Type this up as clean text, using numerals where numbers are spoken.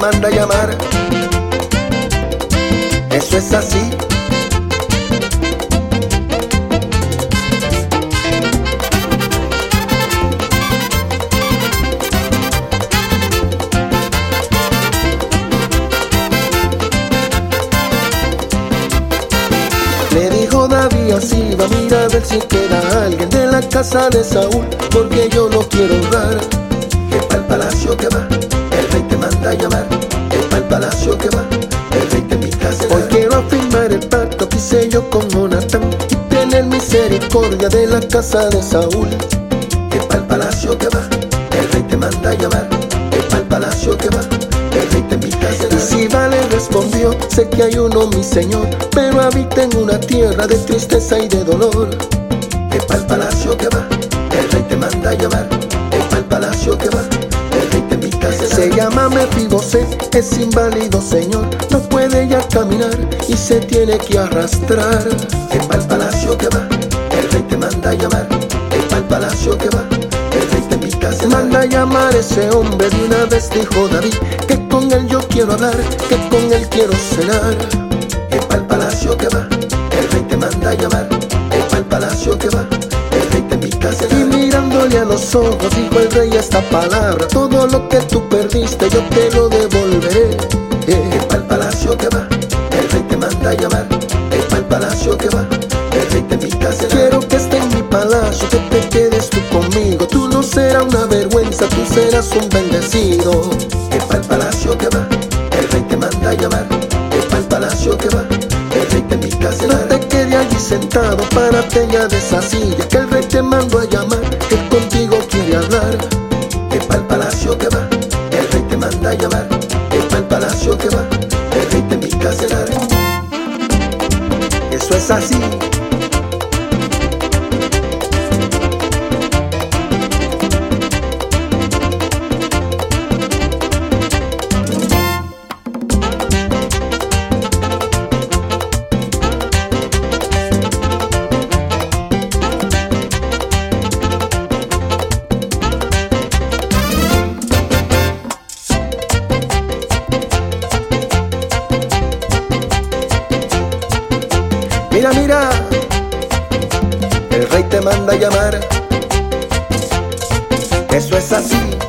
manda a llamar. Eso es así. Le dijo David a Siba, mira a ver si queda alguien de la casa de Saúl, porque yo lo quiero honrar. Que pa'l palacio que va, el rey te manda a llamar. Que pa'l palacio que va, el rey te invita a cenar. Hoy quiero afirmar el pacto que hice yo con Jonatán y tener misericordia de la casa de Saúl. Que pa'l palacio que va, el rey te manda a llamar. Que pa'l palacio que va, el rey te invita a cenar. Y Siba le respondió, sé que hay uno, mi señor, pero habita en una tierra de tristeza y de dolor. Que pa'l palacio que va, el rey te manda a llamar. Que pa'l palacio que va, el rey te invita a cenar. Se llama Mefiboset, es inválido, señor, no puede ya caminar y se tiene que arrastrar. Que pa'l palacio que va, el rey te manda a llamar. Que pa'l palacio que va, el rey te invita a cenar. Manda a llamar ese hombre, de una vez dijo David, que con él yo quiero hablar, que con él quiero cenar. Que pa'l palacio que va, el rey te manda a llamar. Que pa'l palacio que va, el rey te invita a cenar. Y mirándole a los ojos dijo el rey esta palabra, todo lo que tú perdiste yo te lo devolveré. Que pa'l palacio que va, el rey te manda a llamar. Que pa'l palacio que va, el rey te invita a cenar. Quiero que esté en mi palacio, que te quedes tú conmigo. Tú no serás una vergüenza, tú serás un bendecido. Que pa'l palacio que va, el rey te manda a llamar. Que pa'l palacio que va, el rey te invita a cenar. No te quedes allí sentado, párate ya de esa silla, que el rey te mandó a llamar, que contigo quiere hablar. Que pa'l palacio que va, el rey te manda a llamar. Que pa'l palacio que va, el rey te invita a cenar. Eso es así. Mira, mira, el rey te manda a llamar. Eso es así.